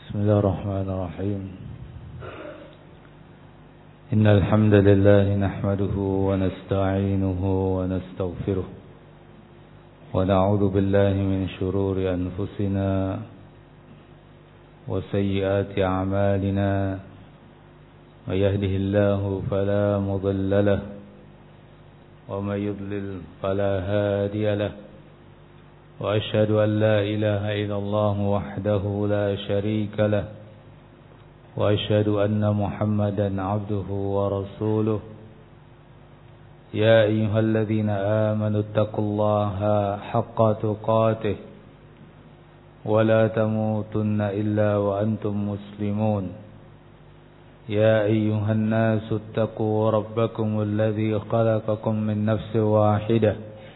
بسم الله الرحمن الرحيم إن الحمد لله نحمده ونستعينه ونستغفره ونعوذ بالله من شرور أنفسنا وسيئات أعمالنا من يهده الله فلا مضل له ومن يضلل فلا هادي له وأشهد أن لا إله إلا الله وحده لا شريك له وأشهد أن محمدا عبده ورسوله يا أيها الذين آمنوا اتقوا الله حق تقاته ولا تموتن إلا وأنتم مسلمون يا أيها الناس اتقوا ربكم الذي خلقكم من نفس واحدة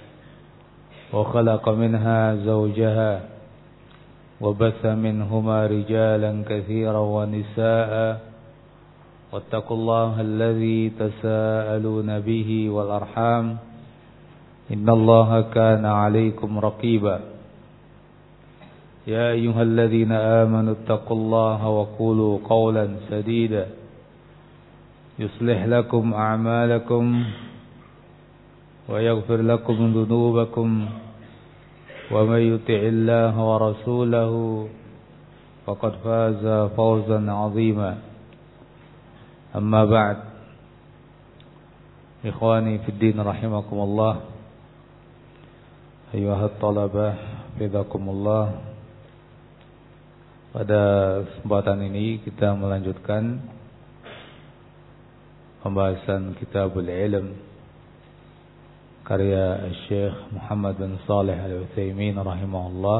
وخلق منها زوجها وبث منهما رجالا كثيرا ونساء واتقوا الله الذي تساءلون به والأرحام إن الله كان عليكم رقيبا يا أيها الذين آمنوا اتقوا الله وقولوا قولا سديدا يصلح لكم أعمالكم ويغفر لكم ذنوبكم ومن يطع الله ورسوله فقد فاز فوزا عظيما أما بعد إخواني في الدين رحمكم الله أيها الطلبة حفظكم الله. Pada kesempatan ini kita melanjutkan pembahasan Kitabul Ilm karya Syekh Muhammad bin Shalih Al-Utsaimin rahimahullah.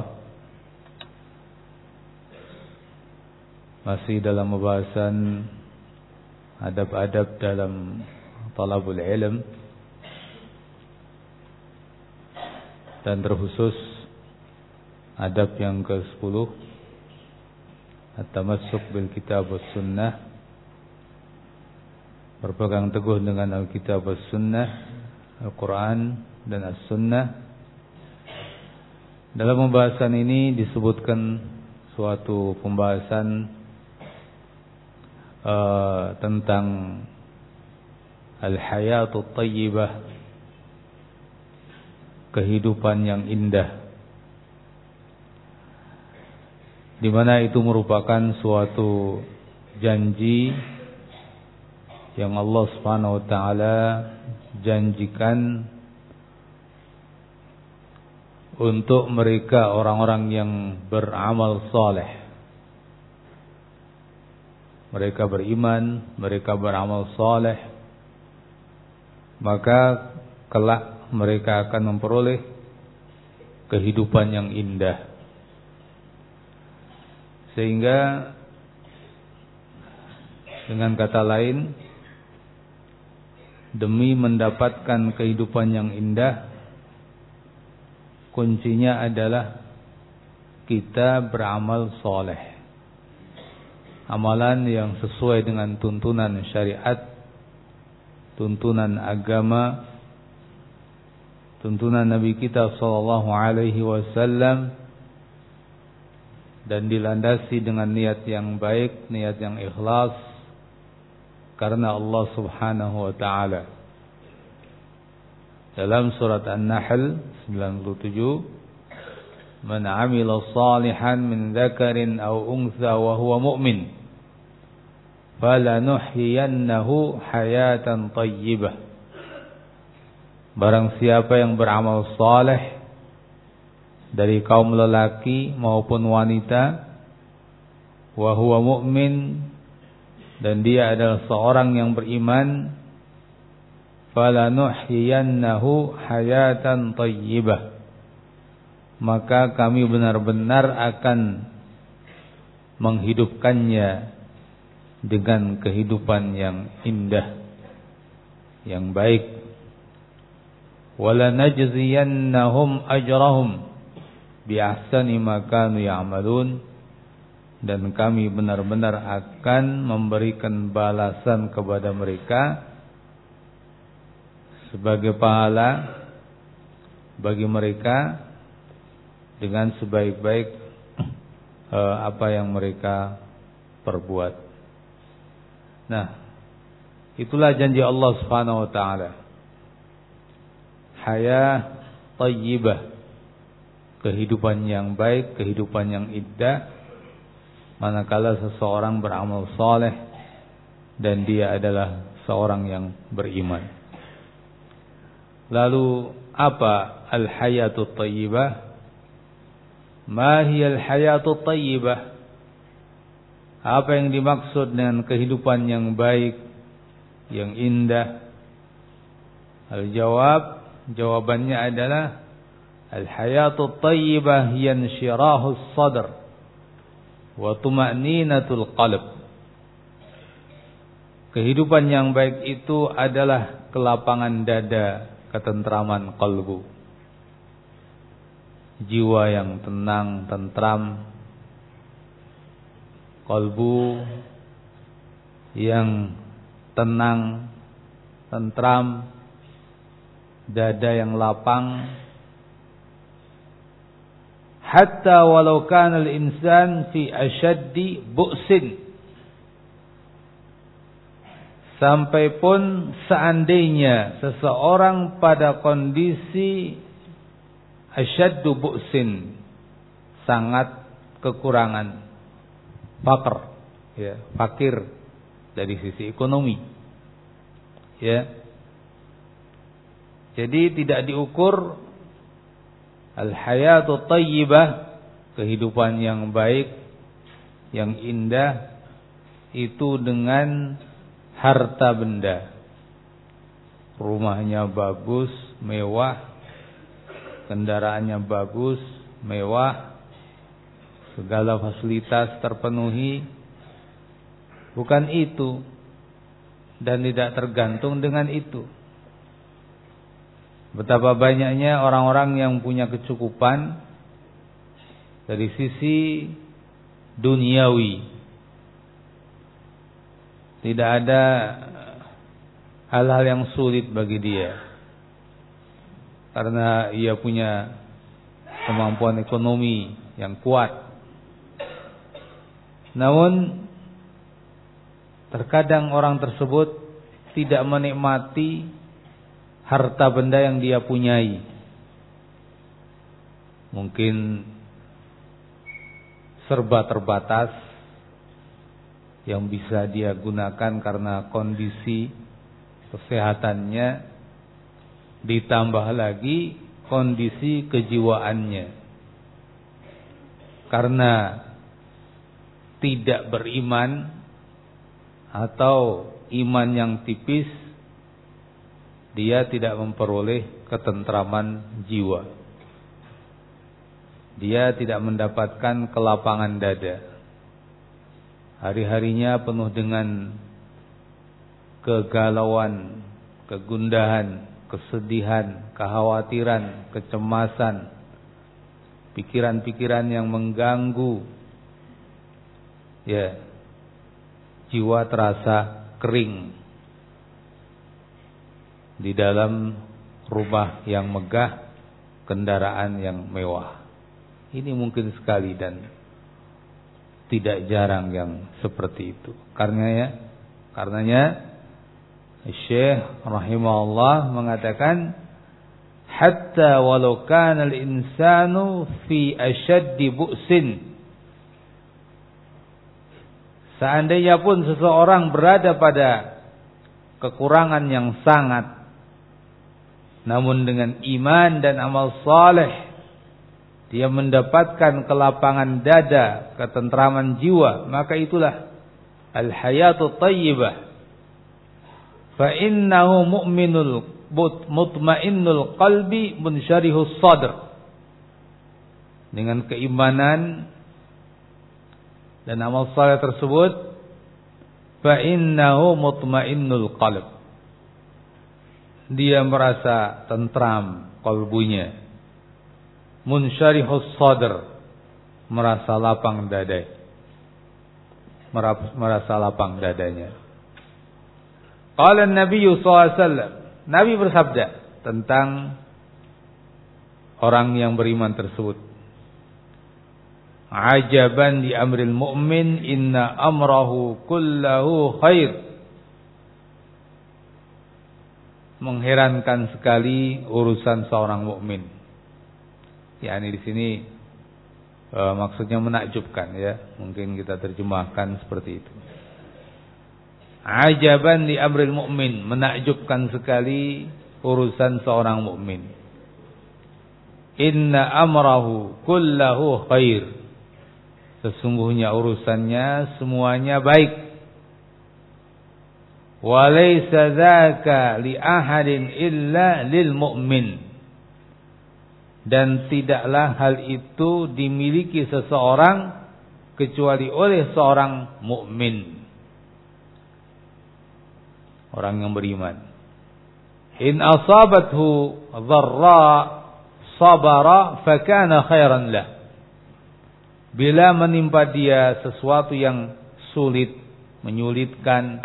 Masih dalam pembahasan adab-adab dalam talabul ilm, dan terkhusus adab yang ke-10, at-tamassuk bil kitab was sunnah, berpegang teguh dengan Al-Kitab was sunnah, Al-Quran dan As-Sunnah. Dalam pembahasan ini disebutkan suatu pembahasan tentang Al-Hayatut Tayyibah, kehidupan yang indah, di mana itu merupakan suatu janji yang Allah Subhanahu wa taala janjikan untuk mereka orang-orang yang beramal saleh. Mereka beriman, mereka beramal saleh, maka kelak mereka akan memperoleh kehidupan yang indah. Sehingga dengan kata lain, demi mendapatkan kehidupan yang indah, kuncinya adalah kita beramal soleh, amalan yang sesuai dengan tuntunan syariat, tuntunan agama, tuntunan Nabi kita sallallahu alaihi wasallam, dan dilandasi dengan niat yang baik, niat yang ikhlas karena Allah Subhanahu wa taala. Dalam surat An-Nahl 97, "Man 'amila shalihan min dzakarin aw untha wa huwa mu'min, falanuhyiyannahu hayatan thayyibah." Barang siapa yang beramal saleh dari kaum lelaki maupun wanita, wa huwa mu'min, dan dia adalah seorang yang beriman, falanuhyiyannahu hayatan thayyibah, maka kami benar-benar akan menghidupkannya dengan kehidupan yang indah, yang baik. Walanajziyannahum ajrahum biahsani ma kanu ya'malun, dan kami benar-benar akan memberikan balasan kepada mereka sebagai pahala bagi mereka dengan sebaik-baik apa yang mereka perbuat. Nah, itulah janji Allah Subhanahu wa taala. Hayah thayyibah, kehidupan yang baik, kehidupan yang indah manakala seseorang beramal saleh dan dia adalah seorang yang beriman. Lalu apa al-hayatut thayyibah? Ma hiya al-hayatut thayyibah? Apa yang dimaksud dengan kehidupan yang baik, yang indah? Jawabannya adalah al-hayatut thayyibah hiya insyirahus sadr wa tuma'ninatul qalb. Kehidupan yang baik itu adalah kelapangan dada, ketentraman kalbu, jiwa yang tenang, tentram, kalbu yang tenang, tentram, dada yang lapang. Hatta walau kana al-insan fi ashaddi bu'sin, sampai pun seandainya seseorang pada kondisi asyaddu bu'sin, sangat kekurangan, fakir dari sisi ekonomi, ya. Jadi tidak diukur al-hayatu thayyibah, kehidupan yang baik, yang indah itu dengan harta benda. Rumahnya bagus, mewah, kendaraannya bagus, mewah, segala fasilitas terpenuhi. Bukan itu, dan tidak tergantung dengan itu. Betapa banyaknya orang-orang yang punya kecukupan dari sisi duniawi. Tidak ada hal-hal yang sulit bagi dia, karena ia punya kemampuan ekonomi yang kuat. Namun terkadang orang tersebut tidak menikmati harta benda yang dia punyai. Mungkin serba terbatas yang bisa dia gunakan karena kondisi kesehatannya, ditambah lagi kondisi kejiwaannya. Karena tidak beriman atau iman yang tipis, dia tidak memperoleh ketentraman jiwa. Dia tidak mendapatkan kelapangan dada. Hari-harinya penuh dengan kegalauan, kegundahan, kesedihan, kekhawatiran, kecemasan, pikiran-pikiran yang mengganggu. Ya, jiwa terasa kering di dalam rumah yang megah, kendaraan yang mewah. Ini mungkin sekali dan tidak jarang yang seperti itu. Karenanya Syekh rahimahullah mengatakan, hatta walau kana al-insanu fi ashaddi bu'sin, seandainya pun seseorang berada pada kekurangan yang sangat, namun dengan iman dan amal saleh dia mendapatkan kelapangan dada, ketentraman jiwa, maka itulah al-hayatu thayyibah. Fa innahu mu'minul mutmainnul qalbi munsyarihus sadr. Dengan keimanan dan amal saleh tersebut, fa innahu mutmainnul qalb, dia merasa tentram kalbunya. Munsyarihus sadr, merasa lapang dada, merasa lapang dadanya. Qala Nabi SAW, Nabi bersabda tentang orang yang beriman tersebut. Ajaban li amril mu'min inna amrahu kullahu khair. Mengherankan sekali urusan seorang mukmin. Yani di sini maksudnya menakjubkan ya. Mungkin kita terjemahkan seperti itu. Ajaban li amril mu'min, menakjubkan sekali urusan seorang mukmin. Inna amrahu kullahu khair. Sesungguhnya urusannya semuanya baik. Wa laysa dzaka li ahadin illa lil mu'min. Dan tidaklah hal itu dimiliki seseorang kecuali oleh seorang mukmin. Orang yang beriman. In asabathu dharra sabara fakana khairan lah. Bila menimpa dia sesuatu yang sulit, menyulitkan,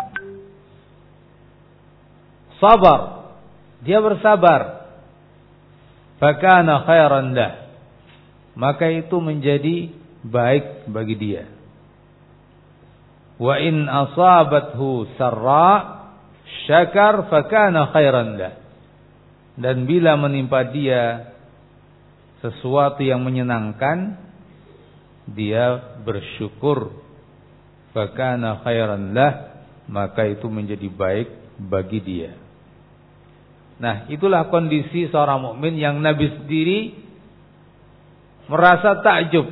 sabar, dia bersabar. Fakana khairan lah. Maka itu menjadi baik bagi dia. Wa in asabathu sarra syakar fakana khairan lah. Dan bila menimpa dia sesuatu yang menyenangkan, dia bersyukur, fakana khairan lah, maka itu menjadi baik bagi dia. Nah, itulah kondisi seorang mukmin yang Nabi sendiri merasa takjub.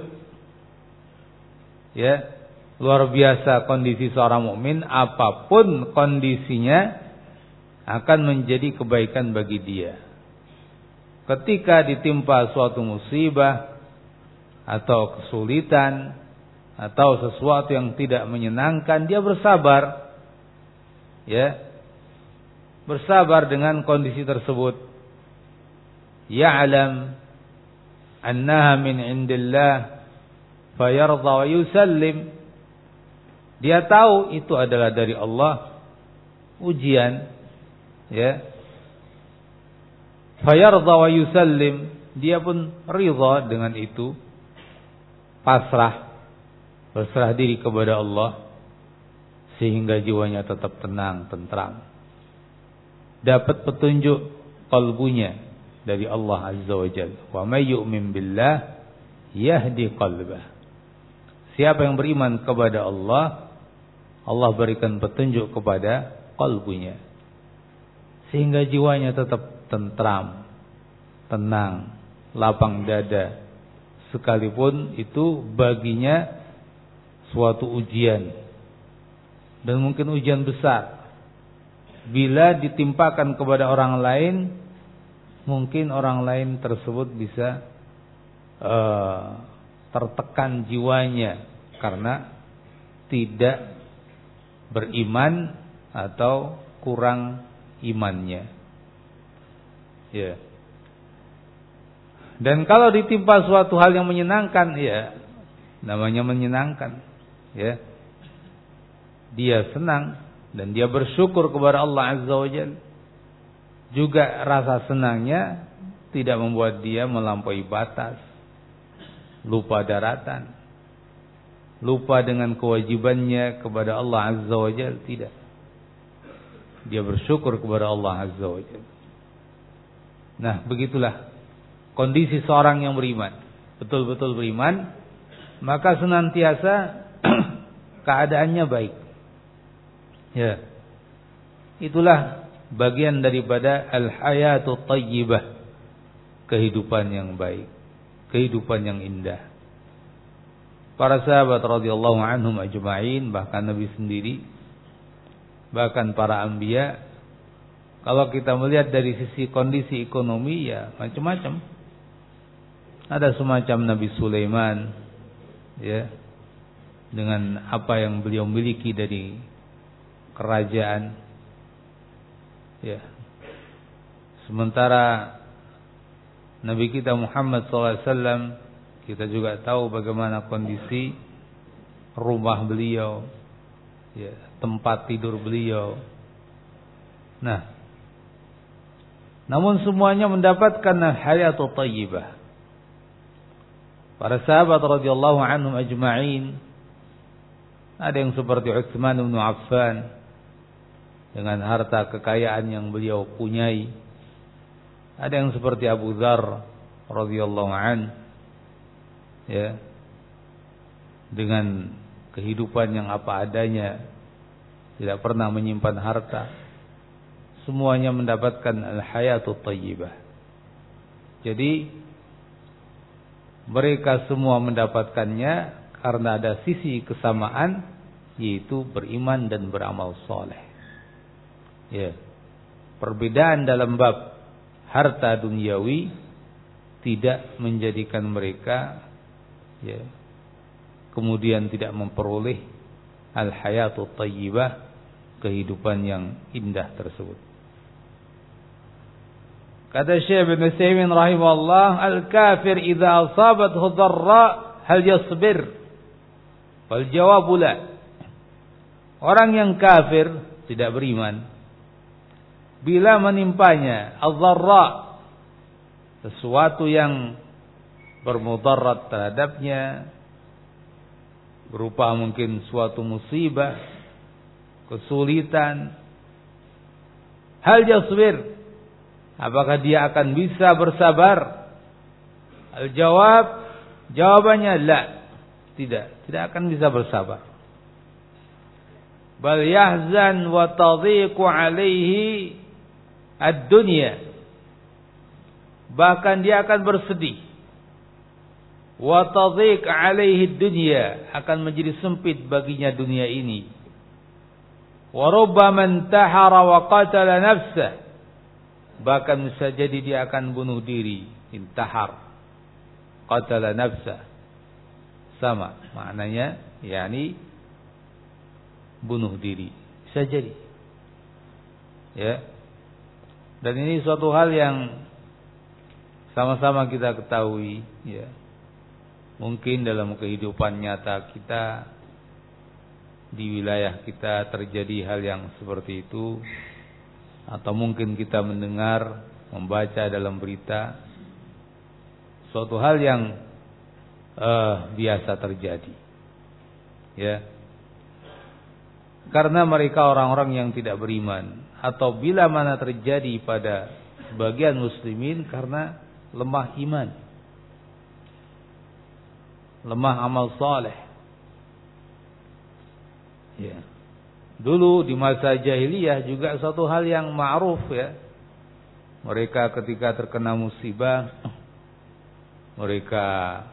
Ya, luar biasa kondisi seorang mukmin, apapun kondisinya akan menjadi kebaikan bagi dia. Ketika ditimpa suatu musibah atau kesulitan atau sesuatu yang tidak menyenangkan, dia bersabar. Ya. Bersabar dengan kondisi tersebut. Ya'lam annaha min indillah fayardha wa yusallim. Dia tahu itu adalah dari Allah, ujian. Ya. Fayardha wa yusallim, dia pun ridha dengan itu. Pasrah, berserah diri kepada Allah, sehingga jiwanya tetap tenang, tentram. Dapat petunjuk kalbunya dari Allah Azza wa Jalla. Wa may yu'min billah yahdi qalbah. Siapa yang beriman kepada Allah, Allah berikan petunjuk kepada kalbunya, sehingga jiwanya tetap tentram, tenang, lapang dada. Sekalipun itu baginya suatu ujian, dan mungkin ujian besar. Bila ditimpakan kepada orang lain, mungkin orang lain tersebut bisa tertekan jiwanya karena tidak beriman atau kurang imannya. Ya. Dan kalau ditimpa suatu hal yang menyenangkan, ya namanya menyenangkan, ya. Dia senang dan dia bersyukur kepada Allah Azza wa Jalla. Juga rasa senangnya tidak membuat dia melampaui batas, lupa daratan, lupa dengan kewajibannya kepada Allah Azza wa Jalla, tidak. Dia bersyukur kepada Allah Azza wa Jalla. Nah, begitulah kondisi seorang yang beriman, betul-betul beriman, maka senantiasa keadaannya baik. Ya. Itulah bagian daripada al-hayatu thayyibah, kehidupan yang baik, kehidupan yang indah. Para sahabat radhiyallahu anhum ajma'in, bahkan Nabi sendiri, bahkan para anbiya, kalau kita melihat dari sisi kondisi ekonomi, ya macam-macam. Ada semacam Nabi Sulaiman, ya, dengan apa yang beliau miliki dari kerajaan, ya. Sementara Nabi kita Muhammad SAW, kita juga tahu bagaimana kondisi rumah beliau, ya, tempat tidur beliau. Nah, namun semuanya mendapatkan hayatu thayyibah. para sahabat radhiyallahu anhum ajma'in. Ada yang seperti Utsman bin Affan dengan harta kekayaan yang beliau punyai. Ada yang seperti Abu Dzar radhiyallahu an, ya, dengan kehidupan yang apa adanya, tidak pernah menyimpan harta. Semuanya mendapatkan al-hayatut thayyibah. Jadi mereka semua mendapatkannya karena ada sisi kesamaan, yaitu beriman dan beramal soleh. Ya. Perbedaan dalam bab harta duniawi tidak menjadikan mereka, ya, kemudian tidak memperoleh al-hayatut thayyibah, kehidupan yang indah tersebut. Kata Syekh Ibnu Utsaimin rahimahullah, al-kafir idza asabathu dharra hal yasbir? Wal jawabu la. Orang yang kafir, tidak beriman, bila menimpanya al-dharra, sesuatu yang bermudarat terhadapnya, berupa mungkin suatu musibah, kesulitan, hal yasbir, apakah dia akan bisa bersabar? Al-jawab, jawabannya la, tidak akan bisa bersabar. Bal yahzan wa tadhiqu alaihi ad-dunya, bahkan dia akan bersedih. Wa tadhiq alaihi ad-dunya, akan menjadi sempit baginya dunia ini. Wa rubbama intahara wa qatala nafsah, bahkan bisa jadi dia akan bunuh diri. Intahar, qatala nafsah, sama maknanya, yakni bunuh diri, bisa jadi, ya. Dan ini suatu hal yang sama-sama kita ketahui, ya. Mungkin dalam kehidupan nyata kita, di wilayah kita terjadi hal yang seperti itu, atau mungkin kita mendengar, membaca dalam berita suatu hal yang biasa terjadi, ya. Karena mereka orang-orang yang tidak beriman, atau bila mana terjadi pada sebagian muslimin karena lemah iman, lemah amal saleh. Ya. Dulu di masa jahiliyah juga suatu hal yang ma'ruf, ya. Mereka ketika terkena musibah, mereka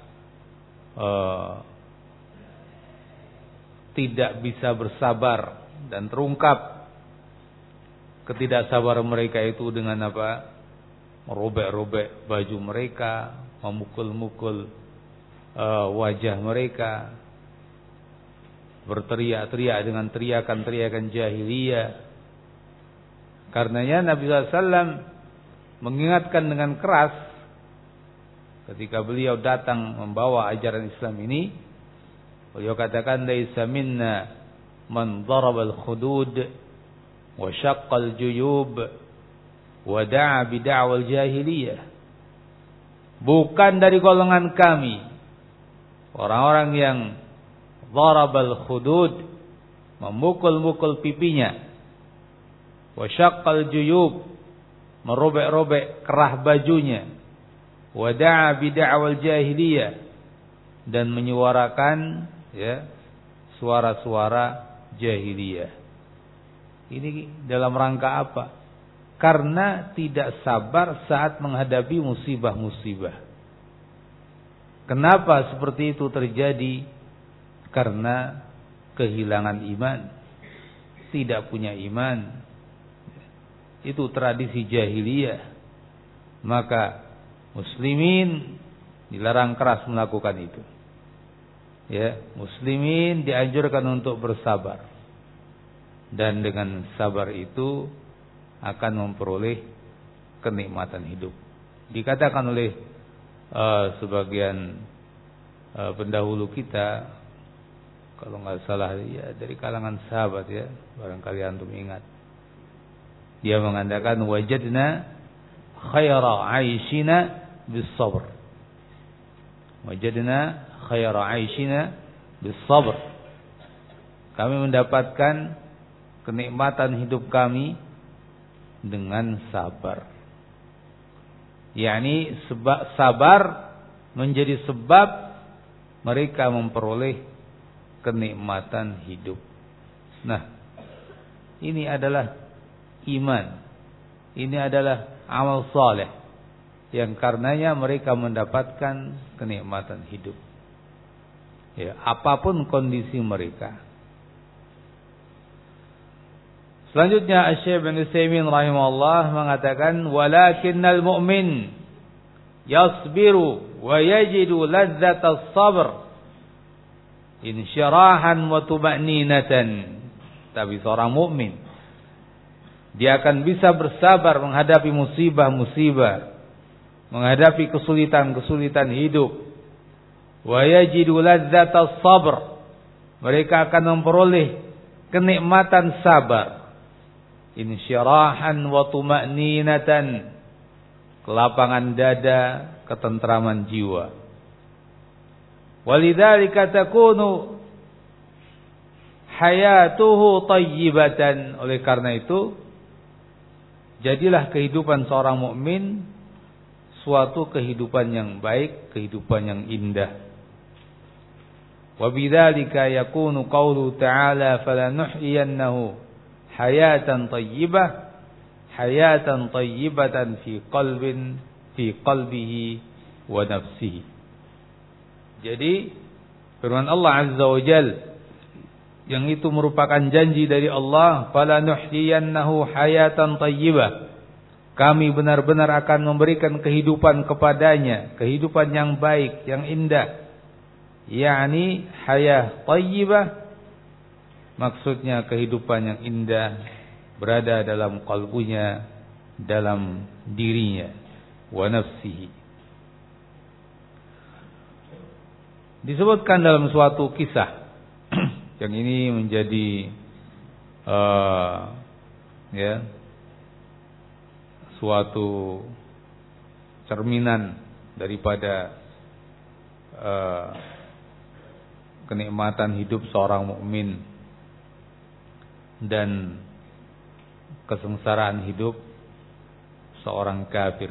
tidak bisa bersabar, dan terungkap ketidaksabaran mereka itu dengan apa? Merobek-robek baju mereka, memukul-mukul wajah mereka, berteriak-teriak dengan teriakan-teriakan jahiliyah. Karenanya Nabi SAW mengingatkan dengan keras ketika beliau datang membawa ajaran Islam ini. Beliau katakan, laisa minna man daraba al-khudud wa syaqqa al-juyub wa da'a bi da'wal jahiliyah. Bukan dari golongan kami orang-orang yang daraba al-khudud, memukul-mukul pipinya, wa syaqqa al-juyub, merobek-robek kerah bajunya, wa da'a bi da'wal jahiliyah, dan menyuarakan, ya, suara-suara jahiliyah. Ini dalam rangka apa? Karena tidak sabar saat menghadapi musibah-musibah. Kenapa seperti itu terjadi? Karena kehilangan iman, tidak punya iman. Itu tradisi jahiliyah. Maka muslimin dilarang keras melakukan itu. Ya, muslimin dianjurkan untuk bersabar, dan dengan sabar itu akan memperoleh kenikmatan hidup. Dikatakan oleh sebagian pendahulu kita, kalau nggak salah, ya, dari kalangan sahabat, ya, barangkali antum ingat, dia mengatakan, wajadna khaira aishina bis sabr. Wajadna khaira 'aishina bis-sabr. Kami mendapatkan kenikmatan hidup kami dengan sabar. yakni sabar menjadi sebab mereka memperoleh kenikmatan hidup. Nah, ini adalah iman. Ini adalah amal saleh yang karenanya mereka mendapatkan kenikmatan hidup. Ya, apapun kondisi mereka. Selanjutnya Asy-Syaikh bin Utsaimin rahimahullah mengatakan walakinnal mu'min yasbiru wa yajidu ladzatas sabr insyirahan wa tuma'ninatan. Tapi seorang mukmin dia akan bisa bersabar menghadapi musibah-musibah, menghadapi kesulitan-kesulitan hidup. Wa yajidu ladzatas sabr. Mereka akan memperoleh kenikmatan sabar. Insyirahan wa tuma'ninatan. Kelapangan dada, ketentraman jiwa. Walidzalika takunu hayatuhu tayyibatan. Oleh karena itu, jadilah kehidupan seorang mukmin suatu kehidupan yang baik, kehidupan yang indah. Wa bidzalika yakunu qaulu ta'ala falanuhyiyannahu hayatan tayyibah, hayatan tayyibatan fi qalbihi wa nafsihi. Jadi firman Allah Azza wa Jalla yang itu merupakan janji dari Allah, falanuhyiyannahu hayatan tayyibah. Kami benar-benar akan memberikan kehidupan kepadanya, kehidupan yang baik, yang indah. Yakni hayah tayyibah, maksudnya kehidupan yang indah berada dalam qalbunya, dalam dirinya, wa nafsihi. Disebutkan dalam suatu kisah yang ini menjadi suatu cerminan daripada kenikmatan hidup seorang mukmin dan kesengsaraan hidup seorang kafir.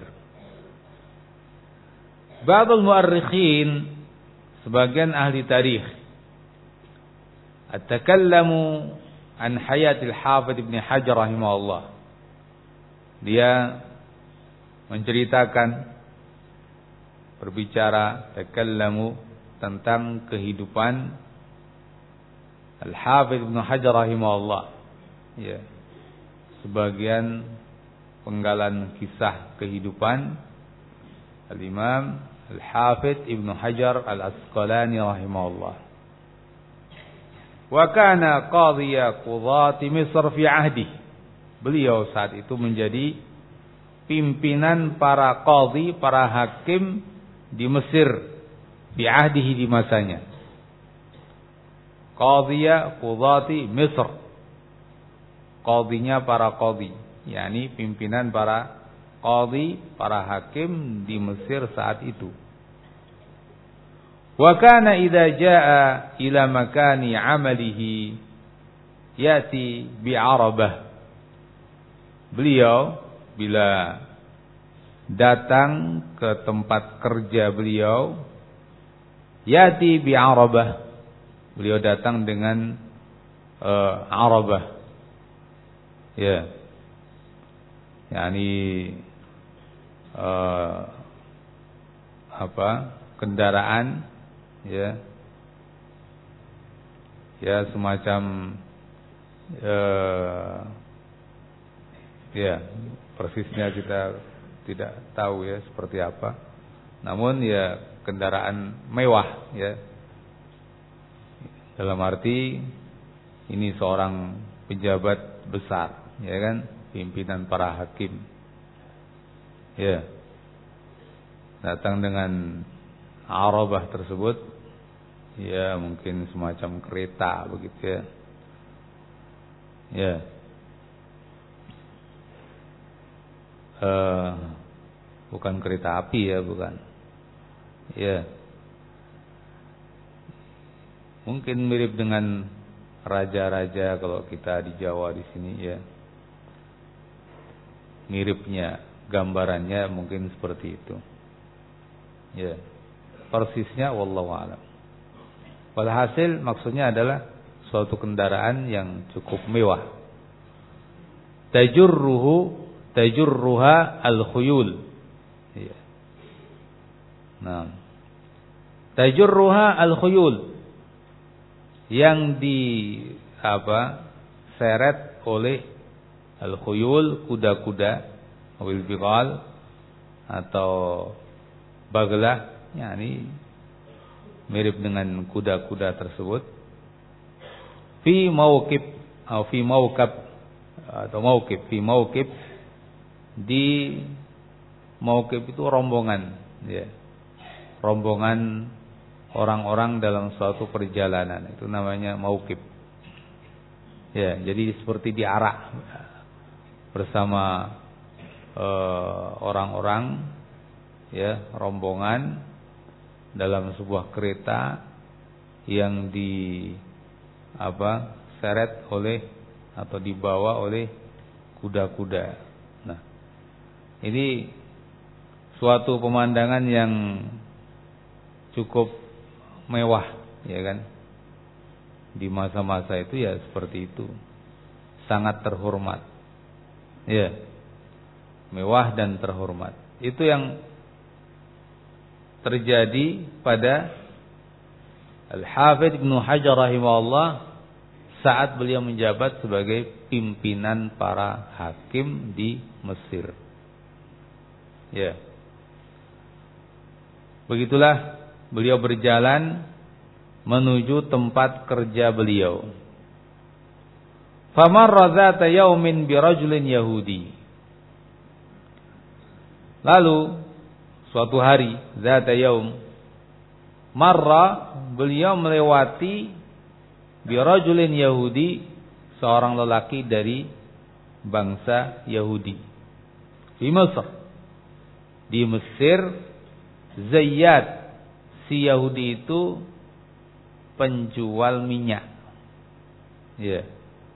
Ba'dul mu'arrikhin, sebagian ahli tarikh, at-takallamu an hayatil Hafidz Ibnu Hajar rahimahullah. Dia menceritakan, berbicara, takallamu tentang kehidupan Al-Hafidz Ibnu Hajar rahimahullah. Ya. Sebagian penggalan kisah kehidupan Al-Imam Al-Hafidz Ibnu Hajar Al-Asqalani rahimahullah. Wa kana qadhiya qudhati Misr fi ahdi. Beliau saat itu menjadi pimpinan para qadhi, para hakim di Mesir fi ahdihi, di masanya. Qadhiya qudhati Misr. Qadhinya para qadhi, yakni pimpinan para qadhi, para hakim di Mesir saat itu. Wa kana idza jaa ila makani 'amalihi yati bi'arabah. Beliau bila datang ke tempat kerja beliau, yati bi'arabah. Beliau datang dengan arabah. Ya. yakni kendaraan, ya semacam persisnya kita tidak tahu ya seperti apa, namun ya kendaraan mewah, ya dalam arti ini seorang pejabat besar, ya kan, pimpinan para hakim, ya datang dengan arabah tersebut, ya mungkin semacam kereta begitu, ya bukan kereta api, ya bukan, ya Mungkin mirip dengan raja-raja kalau kita di Jawa di sini ya. Miripnya, gambarannya mungkin seperti itu. Ya. Persisnya wallahu a'lam. Walhasil maksudnya adalah suatu kendaraan yang cukup mewah. Tajurruha al-khuyul. Ya. Nah. Tajurruha al-khuyul. Yang seret oleh al-khuyul, kuda-kuda, awil biqal atau baglah, yakni mirip dengan kuda-kuda tersebut. Fi mauqib di mauqib itu rombongan, ya. Rombongan orang-orang dalam suatu perjalanan, itu namanya mauqib. Ya, jadi seperti diarak bersama orang-orang, ya, rombongan dalam sebuah kereta yang seret oleh atau dibawa oleh kuda-kuda. Nah, ini suatu pemandangan yang cukup mewah, ya kan? Di masa-masa itu ya seperti itu. Sangat terhormat. Ya. Mewah dan terhormat. Itu yang terjadi pada Al-Hafidz Ibnu Hajar rahimahullah saat beliau menjabat sebagai pimpinan para hakim di Mesir. Ya. Begitulah beliau berjalan menuju tempat kerja beliau. Famarra dzata yaumin bi rajulin yahudi. Lalu suatu hari, dzata yaum, marra, beliau melewati bi rajulin yahudi, seorang lelaki dari bangsa Yahudi. Di Mesir. Di Mesir, Zayyad, si Yahudi itu penjual minyak. Ya.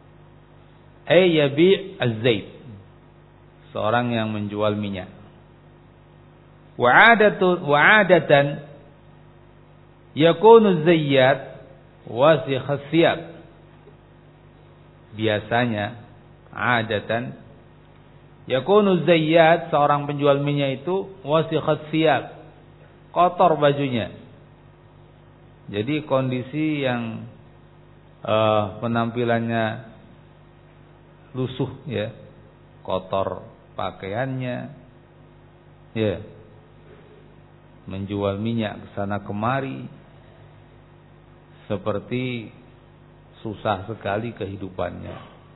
Yabi' az-zait. Seorang yang menjual minyak. Wa'adatan yakunu Zayyad wasikh siyab. Biasanya adatan yakunu Zayyad, seorang penjual minyak itu wasikh siyab, kotor bajunya. Jadi kondisi yang penampilannya lusuh, ya, kotor pakaiannya, ya, menjual minyak kesana kemari, seperti susah sekali kehidupannya.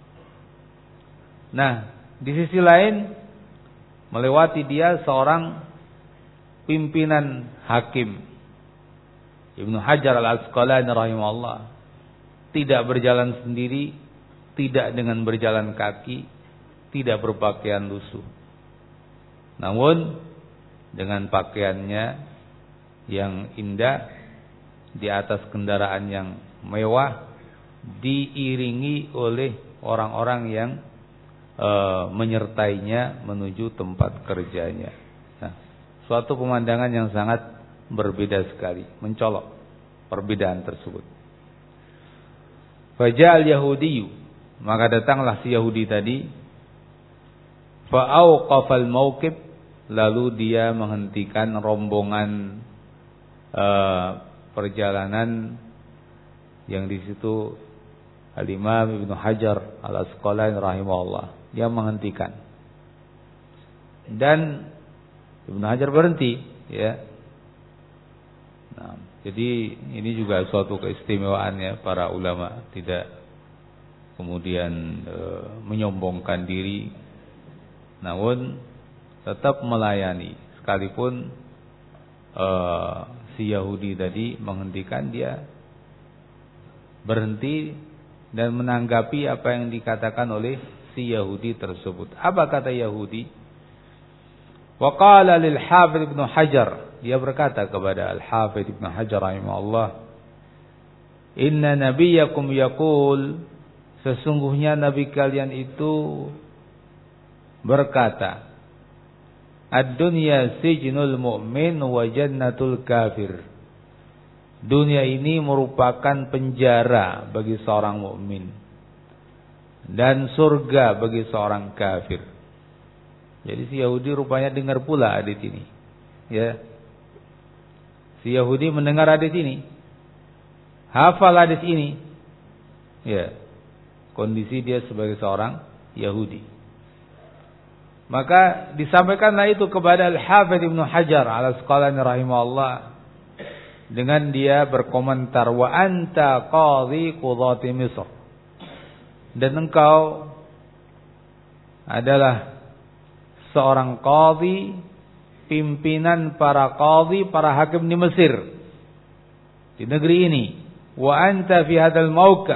Nah, di sisi lain melewati dia seorang pimpinan hakim, Ibnu Hajar al-Asqalani rahimahullah, tidak berjalan sendiri, tidak dengan berjalan kaki, tidak berpakaian lusuh, namun dengan pakaiannya yang indah, di atas kendaraan yang mewah, diiringi oleh orang-orang yang menyertainya menuju tempat kerjanya. Nah, suatu pemandangan yang sangat berbeda sekali, mencolok perbedaan tersebut. Faja'al Yahudiyu, maka datanglah si Yahudi tadi, fa'auqafal mauqib, lalu dia menghentikan rombongan perjalanan yang di situ Al-Imam Ibnu Hajar Al-Asqalani rahimahullah, dia menghentikan. Dan Ibnu Hajar berhenti, ya. Nah, jadi ini juga suatu keistimewaan, ya, para ulama, tidak kemudian menyombongkan diri, namun tetap melayani, sekalipun si Yahudi tadi menghentikan, dia berhenti dan menanggapi apa yang dikatakan oleh si Yahudi tersebut. Apa kata Yahudi? Wa qala lil Hafidz Ibnu Hajar, dia berkata kepada Al-Hafidz Ibnu Hajar rahimahullah, Inna nabiyyakum yaqul, sesungguhnya nabi kalian itu berkata, ad-dunya sijnul mu'min wa jannatul kafir. Dunia ini merupakan penjara bagi seorang mukmin dan surga bagi seorang kafir. Jadi si Yahudi rupanya dengar pula hadis ini. Ya. Si Yahudi mendengar hadis ini. Hafal hadis ini. Ya. Kondisi dia sebagai seorang Yahudi. Maka disampaikanlah itu kepada Al-Hafidz Ibnu Hajar Al-Asqalani rahimahullah, dengan dia berkomentar, wa anta qadhi qudati Misr, dan engkau adalah seorang qadhi, pimpinan para qadhi, para hakim di Mesir, di negeri ini. Wa anta fi hadzal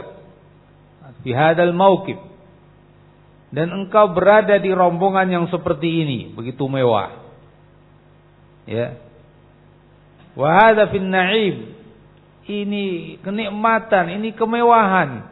mauqif, dan engkau berada di rombongan yang seperti ini, begitu mewah. Ya. Wa hadza fin na'im, ini kenikmatan, ini kemewahan.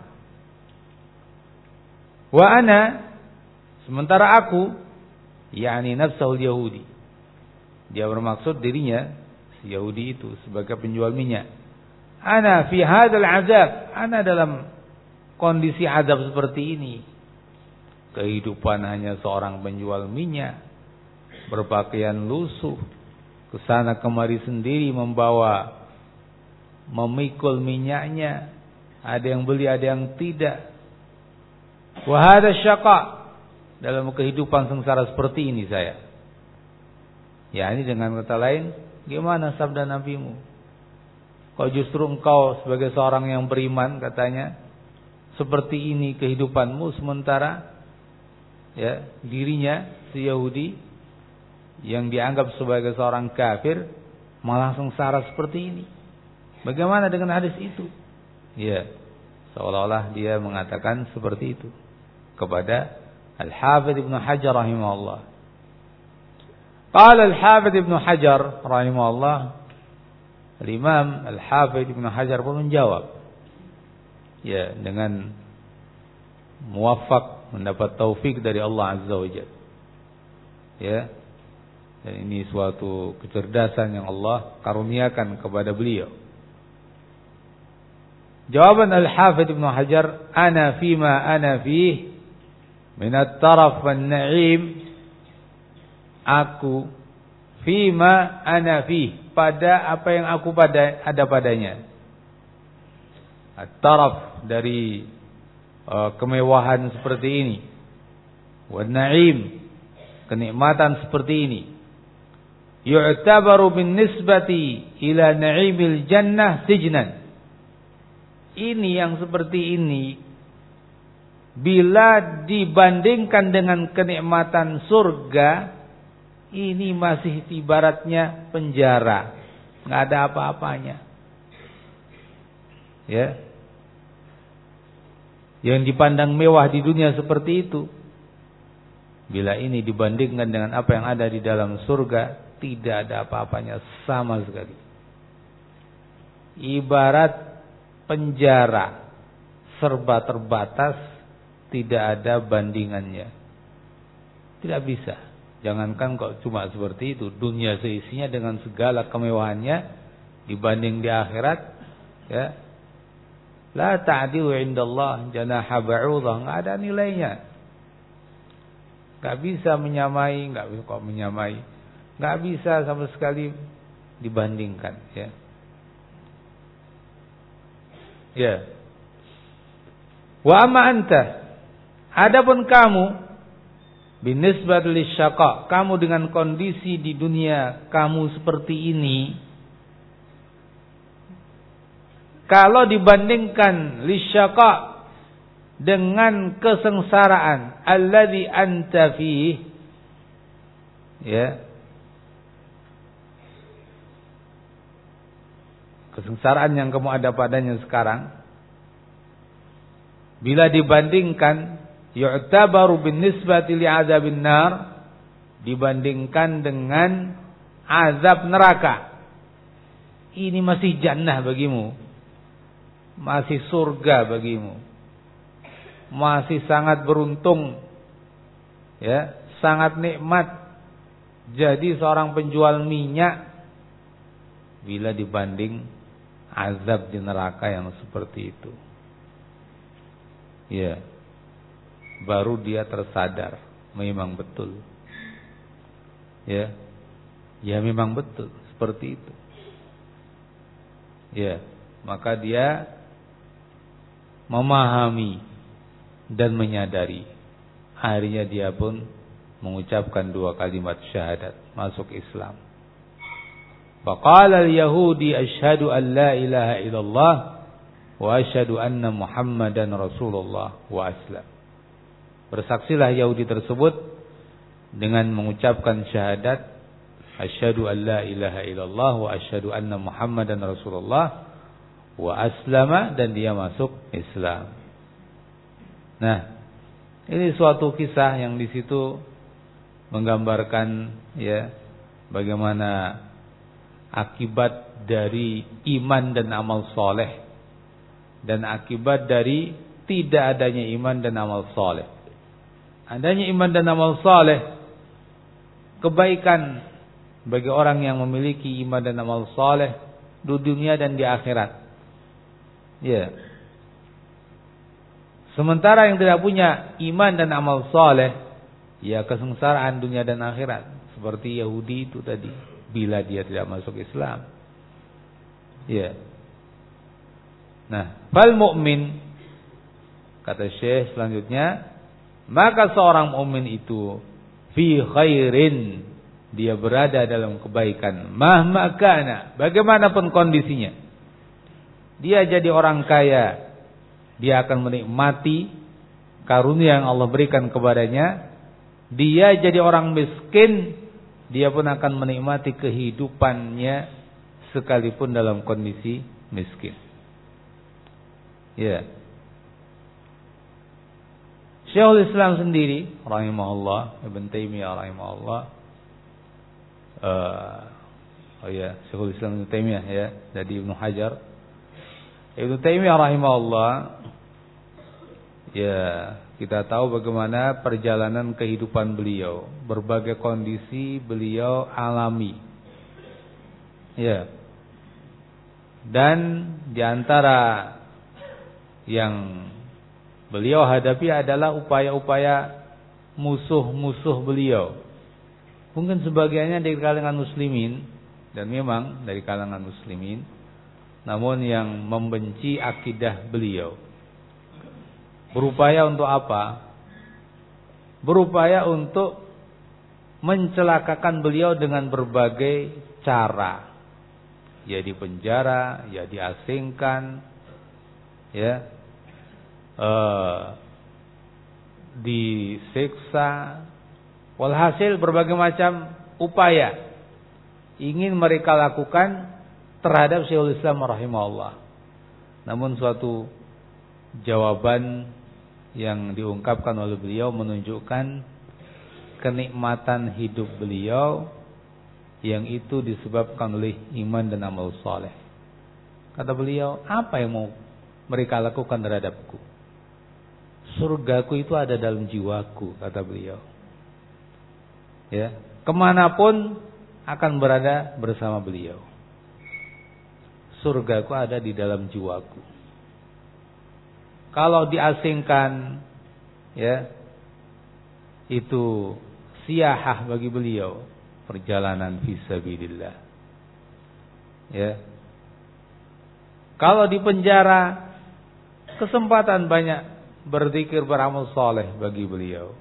Wa ana, sementara aku, yakni nafsul Yahudi, dia bermaksud dirinya si Yahudi itu sebagai penjual minyak. Ana fi hadzal azab, ana dalam kondisi azab seperti ini. Kehidupan hanya seorang penjual minyak, berpakaian lusuh, kesana kemari sendiri memikul minyaknya. Ada yang beli, ada yang tidak. Wa hadza syaqa, dalam kehidupan sengsara seperti ini saya. Ya, ini dengan kata lain, gimana sabda nabimu? Kok justru engkau sebagai seorang yang beriman, katanya, seperti ini kehidupanmu, sementara ya dirinya si Yahudi yang dianggap sebagai seorang kafir malah sengsara seperti ini. Bagaimana dengan hadis itu? Ya, seolah-olah dia mengatakan seperti itu kepada Al-Hafidz Ibnu Hajar rahimahullah. Qala Al-Hafidz Ibnu Hajar rahimahullah, Al-Imam Al-Hafidz Ibnu Hajar pun menjawab, ya, dengan muwaffaq, mendapat taufik dari Allah Azza wa Jalla. Ya. Dan ini suatu kecerdasan yang Allah karuniakan kepada beliau. Jawaban Al-Hafidz Ibnu Hajar, ana fima ana fih min at-taraf wan na'im. Aku fima ana fih, pada apa yang aku ada padanya. At-taraf dari kemewahan seperti ini, wan na'im, kenikmatan seperti ini. Yu'tabaru bin nisbati ila na'imil jannah sijnan. Ini yang seperti ini, bila dibandingkan dengan kenikmatan surga, ini masih ibaratnya penjara, nggak ada apa-apanya. Ya, yang dipandang mewah di dunia seperti itu, bila ini dibandingkan dengan apa yang ada di dalam surga, tidak ada apa-apanya sama sekali. Ibarat penjara, serba terbatas, tidak ada bandingannya. Tidak bisa. Jangankan kok cuma seperti itu, dunia seisinya dengan segala kemewahannya dibanding di akhirat, ya, la ta'dilu indallah janaha ba'udah, enggak ada nilainya. Enggak bisa menyamai, enggak bisa sama sekali dibandingkan, ya. Ya. Wa amma anta, adapun kamu, binisbat lisyaqa, kamu dengan kondisi di dunia kamu seperti ini, kalau dibandingkan lisyaqa dengan kesengsaraan alladzi anta fihi, ya, kesengsaraan yang kamu ada padanya sekarang, bila dibandingkan, yu'tabaru bin nisbati li'adzabin nar, dibandingkan dengan azab neraka, ini masih jannah bagimu. masih surga bagimu. Masih sangat beruntung. Ya, sangat nikmat jadi seorang penjual minyak bila dibanding azab di neraka yang seperti itu. Ya. Baru dia tersadar memang betul. Ya. Ya memang betul seperti itu. Ya, maka dia memahami dan menyadari. Akhirnya dia pun mengucapkan 2 kalimat syahadat, masuk Islam. Faqala al-yahudi asyhadu an la ilaha illallah wa asyhadu anna Muhammadan Rasulullah wa aslam. Bersaksilah Yahudi tersebut dengan mengucapkan syahadat asyhadu an la ilaha illallah wa asyhadu anna Muhammadan Rasulullah wa aslama, dan dia masuk Islam. Nah, ini suatu kisah yang di situ menggambarkan ya bagaimana akibat dari iman dan amal soleh dan akibat dari tidak adanya iman dan amal soleh. Adanya iman dan amal soleh, kebaikan bagi orang yang memiliki iman dan amal soleh di dunia dan di akhirat. Ya. Sementara yang tidak punya iman dan amal soleh, ya kesengsaraan dunia dan akhirat. Seperti Yahudi itu tadi, bila dia tidak masuk Islam. Ya. Nah, fal mu'min, kata Syekh selanjutnya, maka seorang mukmin itu fi khairin, dia berada dalam kebaikan, mahma kana, bagaimanapun kondisinya. Dia jadi orang kaya, dia akan menikmati karunia yang Allah berikan kepadanya. Dia jadi orang miskin, dia pun akan menikmati kehidupannya sekalipun dalam kondisi miskin. Ya. Syekhul Islam sendiri rahimahullah, Ibn Taimiyah rahimahullah, Syekhul Islam Ibn Taimiyah ya, dari Ibnu Hajar. Ibnu Taimiyah rahimahullah, ya kita tahu bagaimana perjalanan kehidupan beliau, berbagai kondisi beliau alami. Ya. Dan di antara yang beliau hadapi adalah upaya-upaya musuh-musuh beliau. Mungkin sebagiannya dari kalangan muslimin, dan memang dari kalangan muslimin, namun yang membenci akidah beliau. Berupaya untuk apa? Berupaya untuk mencelakakan beliau dengan berbagai cara. Ya dipenjara, ya diasingkan, ya disiksa. Walhasil berbagai macam upaya ingin mereka lakukan terhadap Syekhul Islam rahimahullah. Namun suatu jawaban yang diungkapkan oleh beliau menunjukkan kenikmatan hidup beliau yang itu disebabkan oleh iman dan amal soleh. Kata beliau, apa yang mau mereka lakukan terhadapku? Surgaku itu ada dalam jiwaku, kata beliau. Ya, kemanapun akan berada bersama beliau. Surgaku ada di dalam jiwaku. Kalau diasingkan, ya, itu siyahah bagi beliau, perjalanan fisabilillah. Ya. Kalau di penjara, kesempatan banyak berzikir, beramal soleh bagi beliau.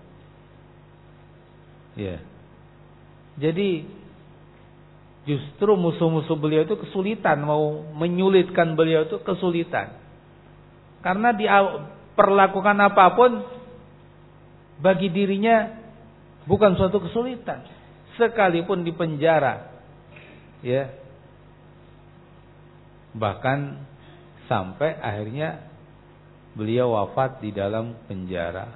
Ya. Jadi justru musuh-musuh beliau itu kesulitan, mau menyulitkan beliau itu kesulitan. Karena diperlakukan apapun bagi dirinya bukan suatu kesulitan. Sekalipun di penjara, ya, bahkan sampai akhirnya beliau wafat di dalam penjara.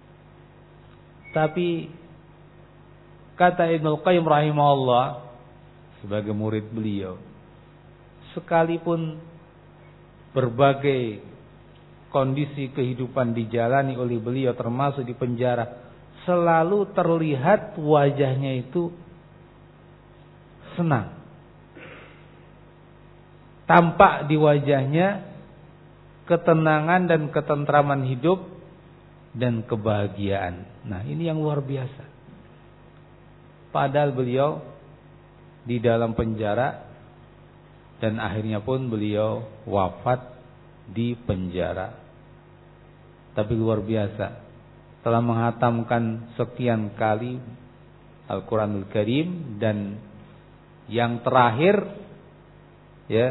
Tapi kata Ibnu Qayyim rahimahullah sebagai murid beliau, sekalipun berbagai kondisi kehidupan dijalani oleh beliau termasuk di penjara, selalu terlihat wajahnya itu senang. Tampak di wajahnya ketenangan dan ketentraman hidup dan kebahagiaan. Nah, ini yang luar biasa. Padahal beliau di dalam penjara dan akhirnya pun beliau wafat di penjara. Tapi luar biasa, telah menghatamkan sekian kali Al-Quranul Karim, dan yang terakhir, ya,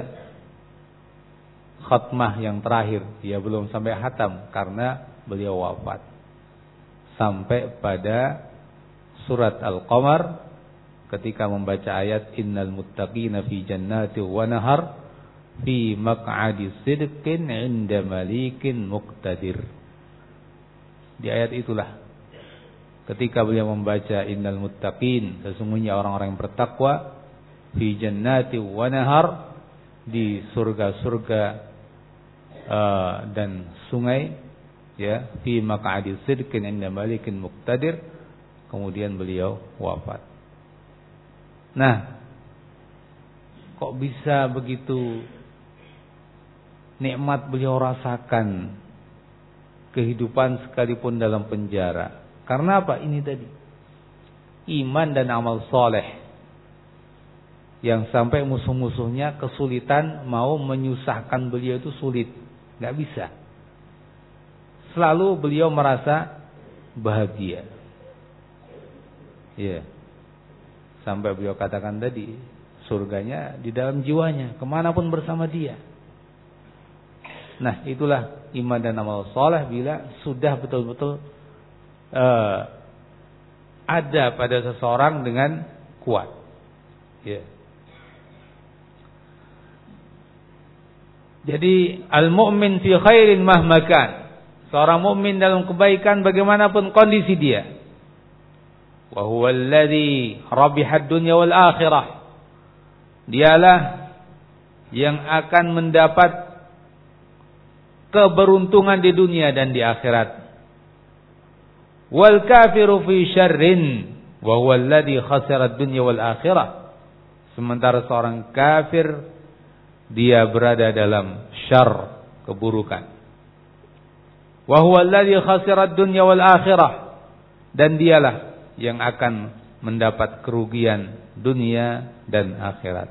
khatmah yang terakhir, dia belum sampai khatam karena beliau wafat. Sampai pada surat Al-Qamar ketika membaca ayat innal muttaqina fi jannati wa nahar fi maq'adi sidqin 'inda malikin muqtadir. Di ayat itulah ketika beliau membaca innal muttaqin, sesungguhnya orang-orang yang bertakwa, fi jannati wa nahar, di surga-surga dan sungai, ya, fi maq'adi sidqin 'inda malikin muqtadir, kemudian beliau wafat. Nah, kok bisa begitu nikmat beliau rasakan kehidupan sekalipun dalam penjara? Karena apa? Ini tadi, iman dan amal soleh, yang sampai musuh-musuhnya kesulitan mau menyusahkan beliau itu sulit, nggak bisa. Selalu beliau merasa bahagia. Ya, sampai beliau katakan tadi, surganya di dalam jiwanya, kemanapun bersama dia. Nah, itulah iman dan amal soleh bila sudah betul-betul ada pada seseorang dengan kuat. Ya. Jadi al-mu'min fi khairin mahmakan, seorang mukmin dalam kebaikan bagaimanapun kondisi dia. Wa huwa alladhi rabiha ad-dunya wal akhirah, dialah yang akan mendapat keberuntungan di dunia dan di akhirat. Wal kafiru fi syarrin wa huwa alladhi khasara ad-dunya wal akhirah, sementara seorang kafir dia berada dalam syarr, keburukan. Wa huwa alladhi khasara ad-dunya wal akhirah, dan dialah yang akan mendapat kerugian dunia dan akhirat.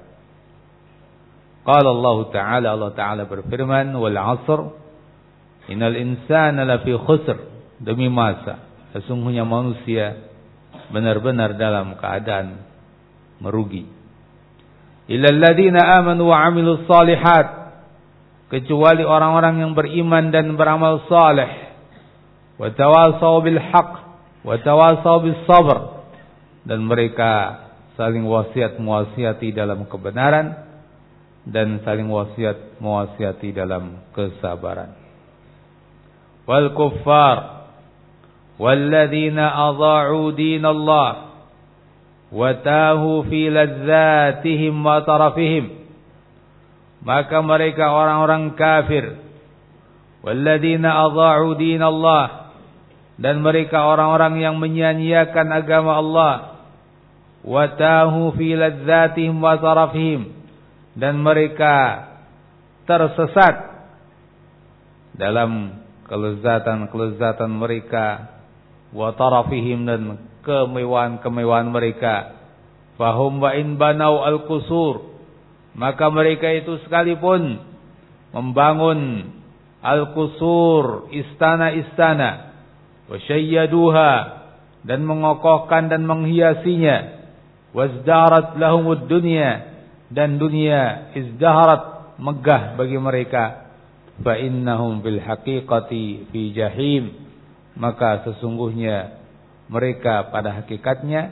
Qala Allah Ta'ala, Allah Ta'ala berfirman, wal 'asr innal insana lafi khusr, demi masa sesungguhnya manusia benar-benar dalam keadaan merugi. Illal ladzina amanu wa 'amilus shalihat, kecuali orang-orang yang beriman dan beramal saleh, wa tawassaw bil haqq wa tawassaw bis sabr, dan mereka saling wasiat mewasiati dalam kebenaran dan saling wasiat mewasiati dalam kesabaran. Wal kuffar walladzina adha'u dinallah wa tahu fi ladzatihim wa tarafihim, maka mereka orang-orang kafir, walladzina adha'u dinallah, dan mereka orang-orang yang menyia-nyiakan agama Allah, wa tahu fi ladzatihim wa tarafihim, dan mereka tersesat dalam kelezatan-kelezatan mereka, wa tarafihim, dan kemewahan-kemewahan mereka. Fahum wa in banau al-qusur, maka mereka itu sekalipun membangun al-qusur, istana-istana, wa syayyaduha, dan mengokohkan dan menghiasinya, wazdarat lahumud dunya, dan dunia izdaharat, megah bagi mereka, fa innahum bil haqiqati fi jahim, maka sesungguhnya mereka pada hakikatnya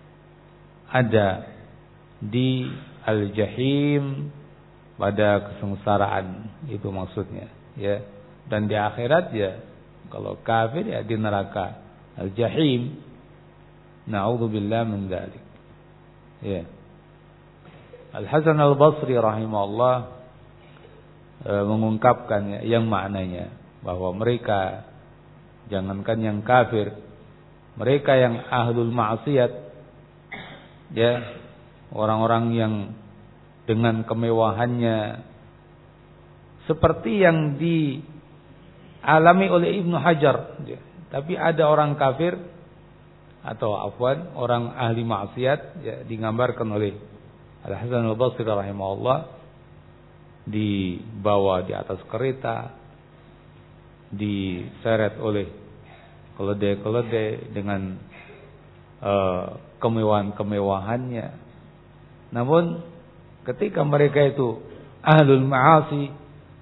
ada di al-jahim, pada kesengsaraan, itu maksudnya, ya. Dan di akhirat, ya, kalau kafir ya di neraka al-jahim. Na'udzubillah min dzalik. Ya. Al-Hasan al-Basri rahimahullah mengungkapkan yang maknanya bahwa mereka, jangankan yang kafir, mereka yang ahlul maksiat, ya, orang-orang yang dengan kemewahannya seperti yang dialami oleh Ibnu Hajar, ya. Tapi ada orang kafir atau orang ahli maksiat, ya, digambarkan oleh Al-Hasan Al-Basri rahimahullah, dibawa di atas kereta, diseret oleh keledai-keledai dengan kemewahan-kemewahannya. Namun ketika mereka itu ahlul ma'asi,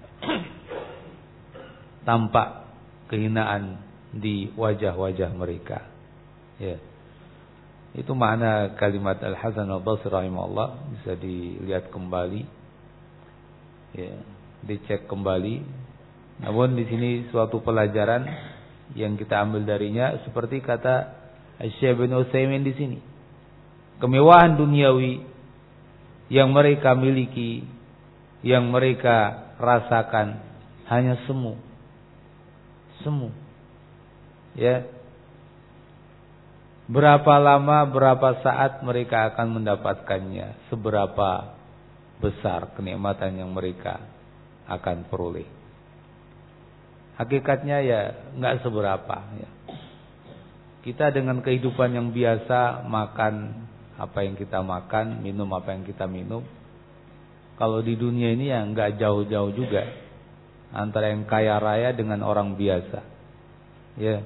tampak kehinaan di wajah-wajah mereka. Ya. Itu makna kalimat Al-Hasan Al-Basri rahimahullah, bisa dilihat kembali. Ya, dicek kembali. Namun di sini suatu pelajaran yang kita ambil darinya seperti kata Syekh bin Utsaimin di sini. Kemewahan duniawi yang mereka miliki, yang mereka rasakan hanya semu. Ya. Berapa lama, berapa saat mereka akan mendapatkannya, seberapa besar kenikmatan yang mereka akan peroleh. Hakikatnya ya enggak seberapa, ya. Kita dengan kehidupan yang biasa, makan apa yang kita makan, minum apa yang kita minum. Kalau di dunia ini ya enggak jauh-jauh juga antara yang kaya raya dengan orang biasa. Ya.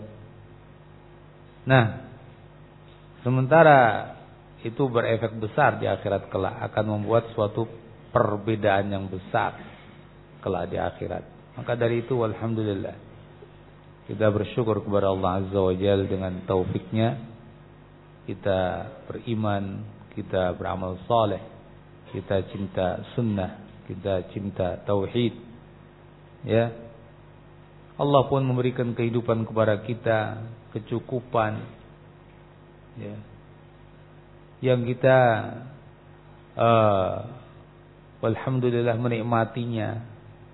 Nah, sementara itu berefek besar di akhirat kelak, akan membuat suatu perbedaan yang besar kelak di akhirat. Maka dari itu alhamdulillah kita bersyukur kepada Allah Azza wa Jalla dengan taufiknya kita beriman, kita beramal saleh, kita cinta sunnah, kita cinta tauhid. Ya. Allah pun memberikan kehidupan kepada kita, kecukupan, ya, yang kita alhamdulillah menikmatinya.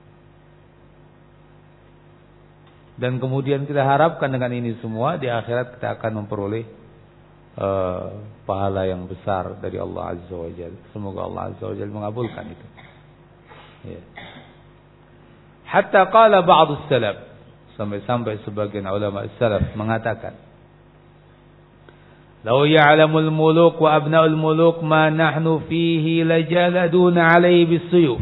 Dan kemudian kita harapkan dengan ini semua di akhirat kita akan memperoleh pahala yang besar dari Allah Azza wa Jalla. Semoga Allah Azza wa Jalla mengabulkan itu. Ya. Hatta qala ba'd as-salaf, sampai sebagian ulama salaf mengatakan, "Law ya'lamul muluk wa abna'ul muluk ma nahnu fihi lajaladuna 'alaihi bis-suyuf."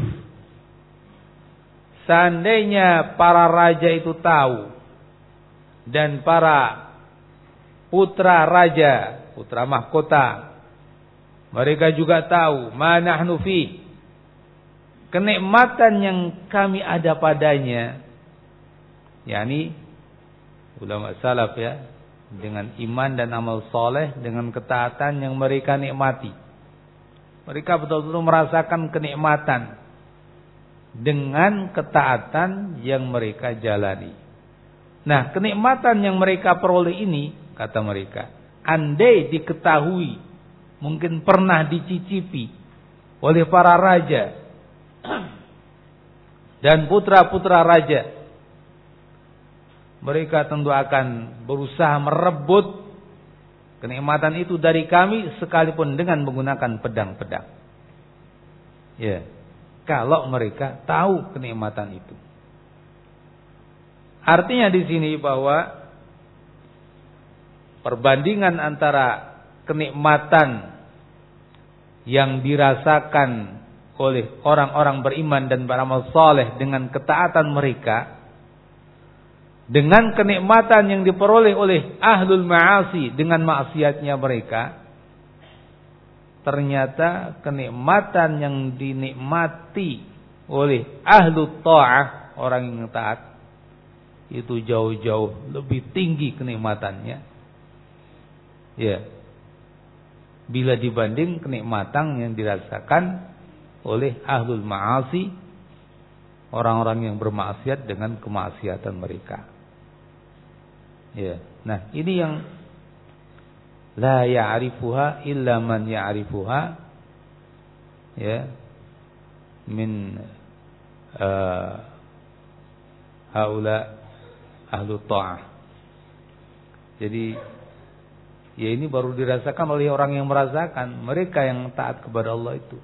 Seandainya para raja itu tahu dan para putra raja, putra mahkota, mereka juga tahu ma nahnu fihi, kenikmatan yang kami ada padanya, yakni ulama salaf, ya, dengan iman dan amal soleh, dengan ketaatan yang mereka nikmati. Mereka betul-betul merasakan kenikmatan dengan ketaatan yang mereka jalani. Nah, kenikmatan yang mereka peroleh ini, kata mereka, andai diketahui, mungkin pernah dicicipi oleh para raja dan putra-putra raja, mereka tentu akan berusaha merebut kenikmatan itu dari kami, sekalipun dengan menggunakan pedang-pedang. Ya, kalau mereka tahu kenikmatan itu. Artinya di sini bahwa perbandingan antara kenikmatan yang dirasakan oleh orang-orang beriman dan beramal saleh dengan ketaatan mereka, dengan kenikmatan yang diperoleh oleh ahlul ma'asi dengan maksiatnya mereka, ternyata kenikmatan yang dinikmati oleh ahlu ta'ah, orang yang taat, itu jauh-jauh lebih tinggi kenikmatannya, ya, bila dibanding kenikmatan yang dirasakan oleh ahlul ma'asi, orang-orang yang bermaksiat dengan kemaksiatan mereka. Ya. Nah, ini yang la ya'rifuha illa man ya'rifuha, ya, min haula ahlu ta'ah. Jadi ya ini baru dirasakan oleh orang yang merasakan, mereka yang taat kepada Allah itu.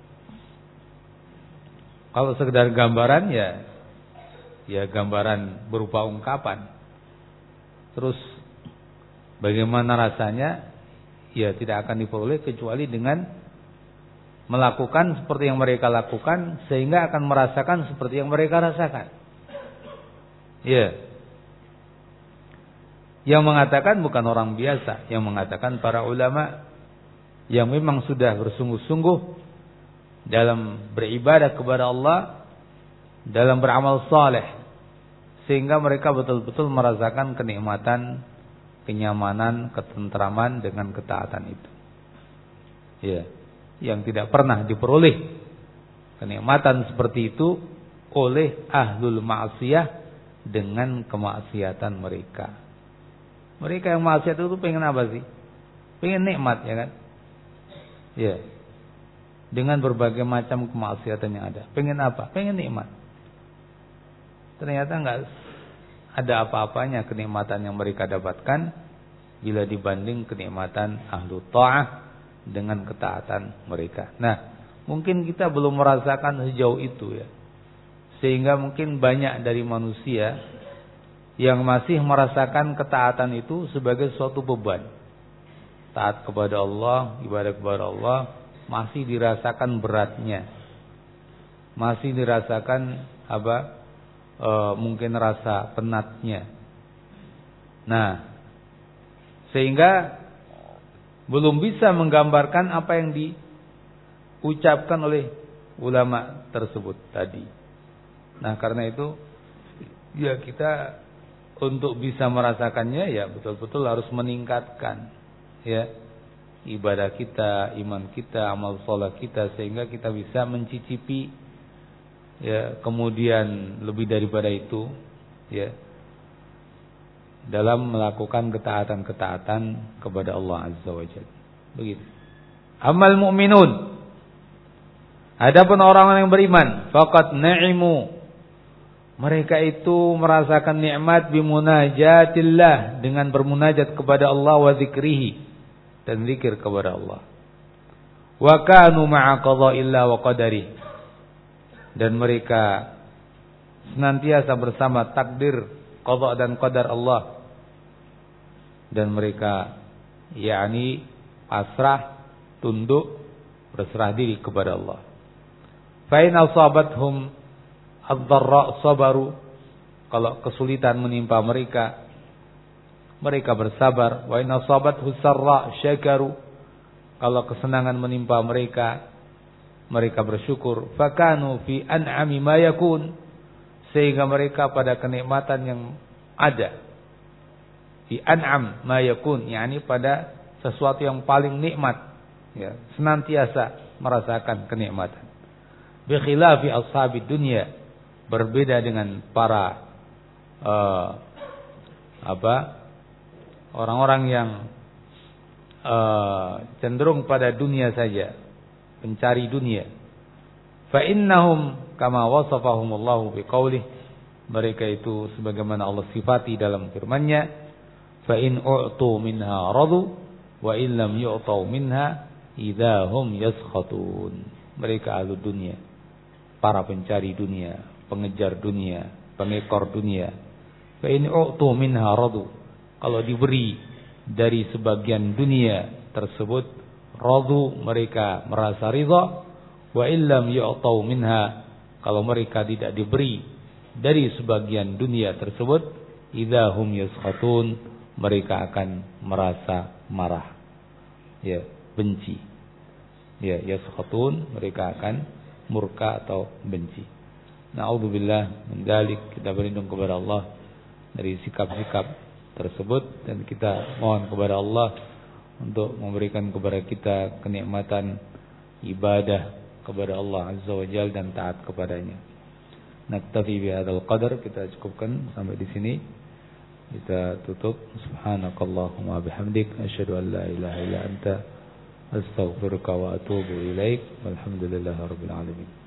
Kalau sekedar gambaran ya gambaran berupa ungkapan. Terus bagaimana rasanya? Ya tidak akan diperoleh kecuali dengan melakukan seperti yang mereka lakukan, sehingga akan merasakan seperti yang mereka rasakan. Ya. Yang mengatakan bukan orang biasa, yang mengatakan para ulama yang memang sudah bersungguh-sungguh dalam beribadah kepada Allah, dalam beramal saleh, sehingga mereka betul-betul merasakan kenikmatan, kenyamanan, ketentraman dengan ketaatan itu. Ya, yang tidak pernah diperoleh kenikmatan seperti itu oleh ahlul ma'siyah dengan kemaksiatan mereka. Mereka yang maksiat itu pengen apa sih? Pengen nikmat, ya kan? Ya. Dengan berbagai macam kemaksiatan yang ada. Pengen apa? Pengen nikmat. Ternyata enggak ada apa-apanya kenikmatan yang mereka dapatkan bila dibanding kenikmatan ahlu ta'ah dengan ketaatan mereka. Nah, mungkin kita belum merasakan sejauh itu ya. Sehingga mungkin banyak dari manusia yang masih merasakan ketaatan itu sebagai suatu beban. Taat kepada Allah, ibadah kepada Allah masih dirasakan beratnya. Masih dirasakan mungkin rasa penatnya. Nah, sehingga belum bisa menggambarkan apa yang diucapkan oleh ulama tersebut tadi. Nah, karena itu ya kita untuk bisa merasakannya ya betul-betul harus meningkatkan ya ibadah kita, iman kita, amal saleh kita, sehingga kita bisa mencicipi ya, kemudian lebih daripada itu ya dalam melakukan ketaatan-ketaatan kepada Allah Azza wa Jalla. Begitu. Amal mu'minun, adapun orang-orang yang beriman, faqad na'imu, mereka itu merasakan nikmat bimunajatillah, dengan bermunajat kepada Allah, wa zikrihi, dan zikir kepada Allah. Wa kanu ma'a qada'illah wa qadari, dan mereka senantiasa bersama takdir, qada dan qadar Allah, dan mereka yakni pasrah, tunduk, berserah diri kepada Allah. Fa in asabathum ad-dharra sabaru, kalau kesulitan menimpa mereka, mereka bersabar. Wa in asabathu sarra syakaru, kalau kesenangan menimpa mereka, mereka bersyukur. Fakanu fi an'ami ma yakun, sehingga mereka pada kenikmatan yang ada. Fi an'am ma yakun, yakni pada sesuatu yang paling nikmat ya, senantiasa merasakan kenikmatan. Bi khilafi ashabid dunya, berbeda dengan para orang-orang yang cenderung pada dunia saja, pencari dunia. Fa innahum kama wasafahumullahu biqaulih, mereka itu sebagaimana Allah sifati dalam firman-Nya, fa in u'tu minha radu wa in lam yu'tau minha idahum yaskhatun. Mereka ahlu dunia, para pencari dunia, pengejar dunia, pengekor dunia. Fa in u'tu minha radu, kalau diberi dari sebagian dunia tersebut, radu, mereka merasa ridha. Wa illam yu'tau minha, kalau mereka tidak diberi dari sebagian dunia tersebut, idahum yaskhatun, mereka akan merasa marah ya, benci ya, yaskhatun, mereka akan murka atau benci. Na'udzubillah min dzalik, kita berlindung kepada Allah dari sikap-sikap tersebut, dan kita mohon kepada Allah untuk memberikan kepada kita kenikmatan ibadah kepada Allah Azza wa Jalla dan taat kepadanya. Naktafi bihadzal qadar, kita cukupkan sampai di sini. Kita tutup. Subhanakallahumma bihamdik, asyhadu an la ilaha illa anta, astaghfiruka wa atubu ilaik. Walhamdulillahirabbil alamin.